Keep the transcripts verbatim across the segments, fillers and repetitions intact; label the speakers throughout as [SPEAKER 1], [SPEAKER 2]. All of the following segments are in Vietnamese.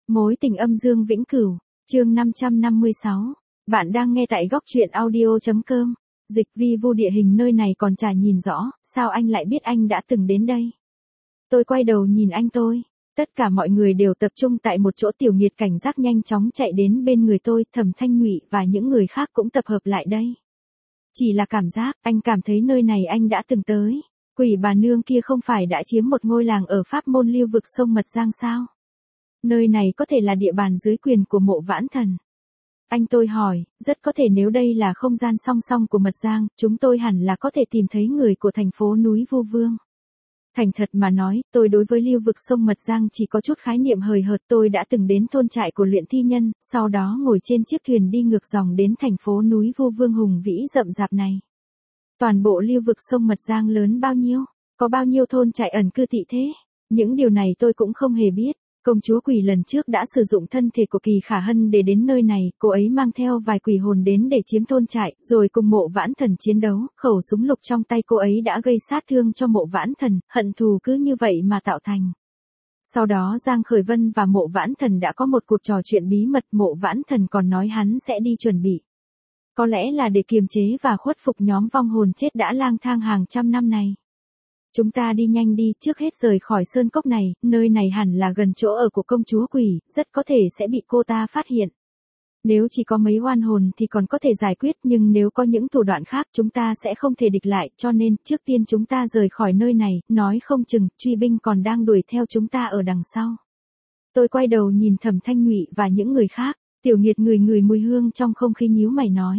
[SPEAKER 1] Mối tình âm dương vĩnh cửu, chương năm trăm năm mươi sáu. Bạn đang nghe tại góc truyện audio.com. Dịch vi vu địa hình nơi này còn chả nhìn rõ, sao anh lại biết anh đã từng đến đây? Tôi quay đầu nhìn anh tôi. Tất cả mọi người đều tập trung tại một chỗ. Tiểu Nghiệt cảnh giác nhanh chóng chạy đến bên người tôi, Thẩm Thanh Nhụy và những người khác cũng tập hợp lại đây. Chỉ là cảm giác, anh cảm thấy nơi này anh đã từng tới. Quỷ bà nương kia không phải đã chiếm một ngôi làng ở Pháp Môn Lưu vực sông Mật Giang sao? Nơi này có thể là địa bàn dưới quyền của Mộ Vãn Thần. Anh tôi hỏi, rất có thể nếu đây là không gian song song của Mật Giang, chúng tôi hẳn là có thể tìm thấy người của thành phố núi Vu Vương. Thành thật mà nói, tôi đối với lưu vực sông Mật Giang chỉ có chút khái niệm hời hợt. Tôi đã từng đến thôn trại của luyện thi nhân, sau đó ngồi trên chiếc thuyền đi ngược dòng đến thành phố núi Vu Vương hùng vĩ rậm rạp này. Toàn bộ lưu vực sông Mật Giang lớn bao nhiêu? Có bao nhiêu thôn trại ẩn cư tị thế? Những điều này tôi cũng không hề biết. Công chúa quỷ lần trước đã sử dụng thân thể của Kỳ Khả Hân để đến nơi này, cô ấy mang theo vài quỷ hồn đến để chiếm thôn trại, rồi cùng Mộ Vãn Thần chiến đấu, khẩu súng lục trong tay cô ấy đã gây sát thương cho Mộ Vãn Thần, hận thù cứ như vậy mà tạo thành. Sau đó Giang Khởi Vân và Mộ Vãn Thần đã có một cuộc trò chuyện bí mật, Mộ Vãn Thần còn nói hắn sẽ đi chuẩn bị. Có lẽ là để kiềm chế và khuất phục nhóm vong hồn chết đã lang thang hàng trăm năm này. Chúng ta đi nhanh đi, trước hết rời khỏi sơn cốc này, nơi này hẳn là gần chỗ ở của công chúa quỷ, rất có thể sẽ bị cô ta phát hiện. Nếu chỉ có mấy oan hồn thì còn có thể giải quyết, nhưng nếu có những thủ đoạn khác chúng ta sẽ không thể địch lại, cho nên trước tiên chúng ta rời khỏi nơi này, nói không chừng truy binh còn đang đuổi theo chúng ta ở đằng sau. Tôi quay đầu nhìn Thẩm Thanh Nhụy và những người khác. Tiểu Nghiệt ngửi ngửi mùi hương trong không khí nhíu mày nói.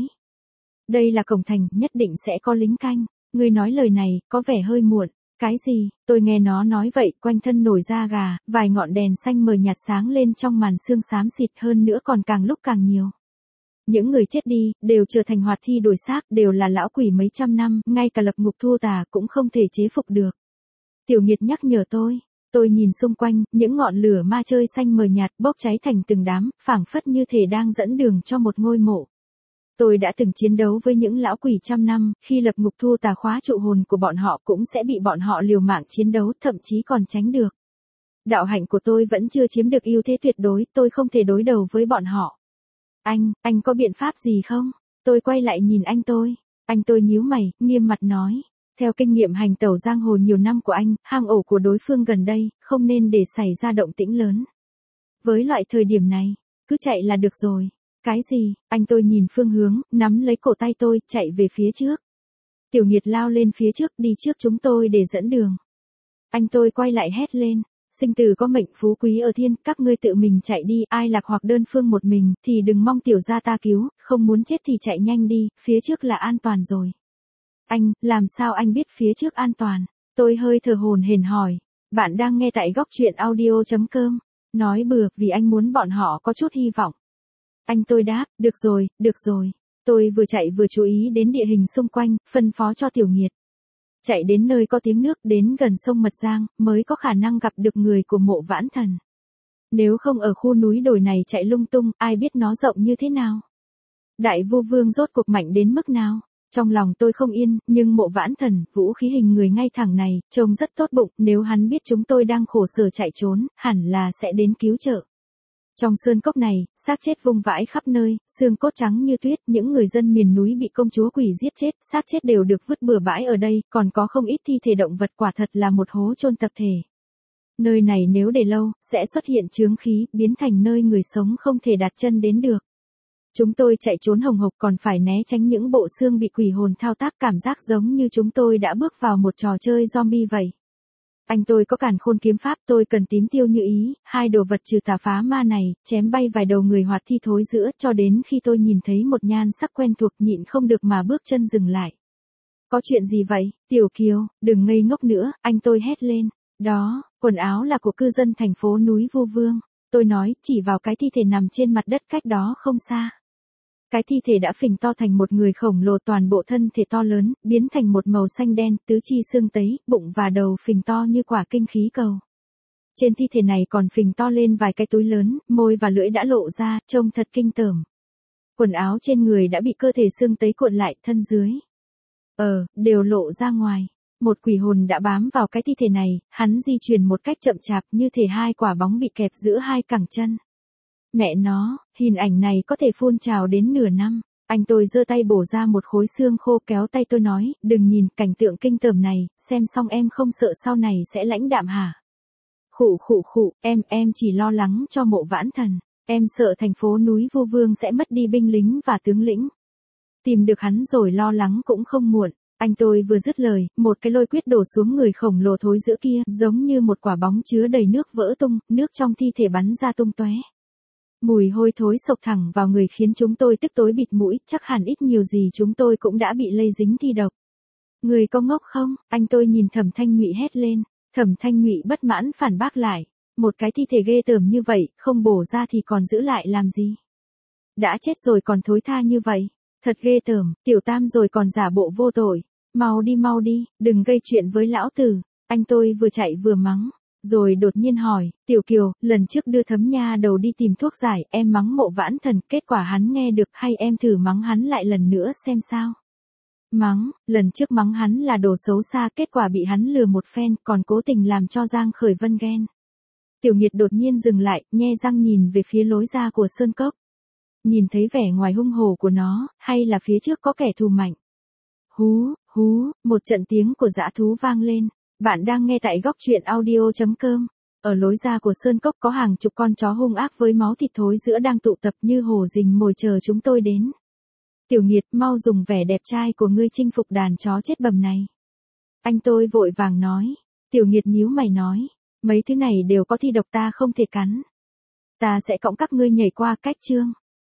[SPEAKER 1] Đây là cổng thành, nhất định sẽ có lính canh. Người nói lời này, có vẻ hơi muộn. Cái gì? Tôi nghe nó nói vậy, quanh thân nổi da gà, vài ngọn đèn xanh mờ nhạt sáng lên trong màn sương xám xịt, hơn nữa còn càng lúc càng nhiều. Những người chết đi, đều trở thành hoạt thi đổi xác, đều là lão quỷ mấy trăm năm, ngay cả lập ngục thu tà cũng không thể chế phục được. Tiểu Nghiệt nhắc nhở tôi. Tôi nhìn xung quanh, những ngọn lửa ma chơi xanh mờ nhạt bốc cháy thành từng đám, phảng phất như thể đang dẫn đường cho một ngôi mộ. Tôi đã từng chiến đấu với những lão quỷ trăm năm, khi lập ngục thu tà khóa trụ hồn của bọn họ cũng sẽ bị bọn họ liều mạng chiến đấu, thậm chí còn tránh được. Đạo hạnh của tôi vẫn chưa chiếm được ưu thế tuyệt đối, tôi không thể đối đầu với bọn họ. Anh, anh có biện pháp gì không? Tôi quay lại nhìn anh tôi. Anh tôi nhíu mày, nghiêm mặt nói. Theo kinh nghiệm hành tẩu giang hồ nhiều năm của anh, hang ổ của đối phương gần đây, không nên để xảy ra động tĩnh lớn. Với loại thời điểm này, cứ chạy là được rồi. Cái gì? Anh tôi nhìn phương hướng, nắm lấy cổ tay tôi, chạy về phía trước. Tiểu Nghiệt lao lên phía trước, đi trước chúng tôi để dẫn đường. Anh tôi quay lại hét lên. Sinh tử có mệnh, phú quý ở thiên, các ngươi tự mình chạy đi, ai lạc hoặc đơn phương một mình, thì đừng mong tiểu gia ta cứu, không muốn chết thì chạy nhanh đi, phía trước là an toàn rồi. Anh, làm sao anh biết phía trước an toàn? Tôi hơi thở hổn hển hỏi. Bạn đang nghe tại góc truyện audio.com. Nói bừa, vì anh muốn bọn họ có chút hy vọng. Anh tôi đáp, được rồi, được rồi. Tôi vừa chạy vừa chú ý đến địa hình xung quanh, phân phó cho Tiểu Nghiệt. Chạy đến nơi có tiếng nước, đến gần sông Mật Giang, mới có khả năng gặp được người của Mộ Vãn Thần. Nếu không ở khu núi đồi này chạy lung tung, ai biết nó rộng như thế nào? Đại Vu Vương rốt cuộc mạnh đến mức nào? Trong lòng tôi không yên, nhưng Mộ Vãn Thần, vũ khí hình người ngay thẳng này, trông rất tốt bụng, nếu hắn biết chúng tôi đang khổ sở chạy trốn, hẳn là sẽ đến cứu trợ. Trong sơn cốc này, xác chết vung vãi khắp nơi, xương cốt trắng như tuyết, những người dân miền núi bị công chúa quỷ giết chết, xác chết đều được vứt bừa bãi ở đây, còn có không ít thi thể động vật, quả thật là một hố chôn tập thể. Nơi này nếu để lâu, sẽ xuất hiện chướng khí, biến thành nơi người sống không thể đặt chân đến được. Chúng tôi chạy trốn hồng hộc còn phải né tránh những bộ xương bị quỷ hồn thao tác, cảm giác giống như chúng tôi đã bước vào một trò chơi zombie vậy. Anh tôi có càn khôn kiếm pháp, tôi cần tím tiêu như ý, hai đồ vật trừ tà phá ma này, chém bay vài đầu người hoạt thi thối giữa, cho đến khi tôi nhìn thấy một nhan sắc quen thuộc, nhịn không được mà bước chân dừng lại. Có chuyện gì vậy, Tiểu Kiều, đừng ngây ngốc nữa, anh tôi hét lên. Đó, quần áo là của cư dân thành phố núi Vu Vương. Tôi nói, chỉ vào cái thi thể nằm trên mặt đất cách đó không xa. Cái thi thể đã phình to thành một người khổng lồ, toàn bộ thân thể to lớn, biến thành một màu xanh đen, tứ chi xương tấy, bụng và đầu phình to như quả kinh khí cầu. Trên thi thể này còn phình to lên vài cái túi lớn, môi và lưỡi đã lộ ra, trông thật kinh tởm. Quần áo trên người đã bị cơ thể xương tấy cuộn lại, thân dưới. Ờ, đều lộ ra ngoài. Một quỷ hồn đã bám vào cái thi thể này, hắn di chuyển một cách chậm chạp như thể hai quả bóng bị kẹp giữa hai cẳng chân. Mẹ nó, hình ảnh này có thể phun trào đến nửa năm. Anh tôi giơ tay bổ ra một khối xương khô kéo tay tôi nói, đừng nhìn cảnh tượng kinh tởm này, xem xong em không sợ sau này sẽ lãnh đạm hả? Khụ khụ khụ, em, em chỉ lo lắng cho Mộ Vãn Thần. Em sợ thành phố núi Vô Vương sẽ mất đi binh lính và tướng lĩnh. Tìm được hắn rồi lo lắng cũng không muộn. Anh tôi vừa dứt lời, một cái lôi quyết đổ xuống người khổng lồ thối giữa kia, giống như một quả bóng chứa đầy nước vỡ tung, nước trong thi thể bắn ra tung tóe. Mùi hôi thối sộc thẳng vào người khiến chúng tôi tức tối bịt mũi, chắc hẳn ít nhiều gì chúng tôi cũng đã bị lây dính thi độc. Người có ngốc không? Anh tôi nhìn Thẩm Thanh Nhụy hét lên. Thẩm Thanh Nhụy bất mãn phản bác lại. Một cái thi thể ghê tởm như vậy, không bổ ra thì còn giữ lại làm gì? Đã chết rồi còn thối tha như vậy. Thật ghê tởm, tiểu tam rồi còn giả bộ vô tội. Mau đi mau đi, đừng gây chuyện với lão tử. Anh tôi vừa chạy vừa mắng. Rồi đột nhiên hỏi, Tiểu Kiều, lần trước đưa Thấm Nha Đầu đi tìm thuốc giải, em mắng Mộ Vãn Thần, kết quả hắn nghe được hay em thử mắng hắn lại lần nữa xem sao? Mắng, lần trước mắng hắn là đồ xấu xa, kết quả bị hắn lừa một phen, còn cố tình làm cho Giang Khởi Vân ghen. Tiểu Nghiệt đột nhiên dừng lại, nhe răng nhìn về phía lối ra của Sơn Cốc. Nhìn thấy vẻ ngoài hung hồ của nó, hay là phía trước có kẻ thù mạnh? Hú, hú, một trận tiếng của dã thú vang lên. Bạn đang nghe tại góc truyện audio chấm com. Ở lối ra của Sơn Cốc có hàng chục con chó hung ác với máu thịt thối giữa đang tụ tập như hổ rình mồi chờ chúng tôi đến. Tiểu Nghiệt, mau dùng vẻ đẹp trai của ngươi chinh phục đàn chó chết bầm này. Anh tôi vội vàng nói. Tiểu Nghiệt nhíu mày nói. Mấy thứ này đều có thi độc, ta không thể cắn. Ta sẽ cõng các ngươi nhảy qua cách chương.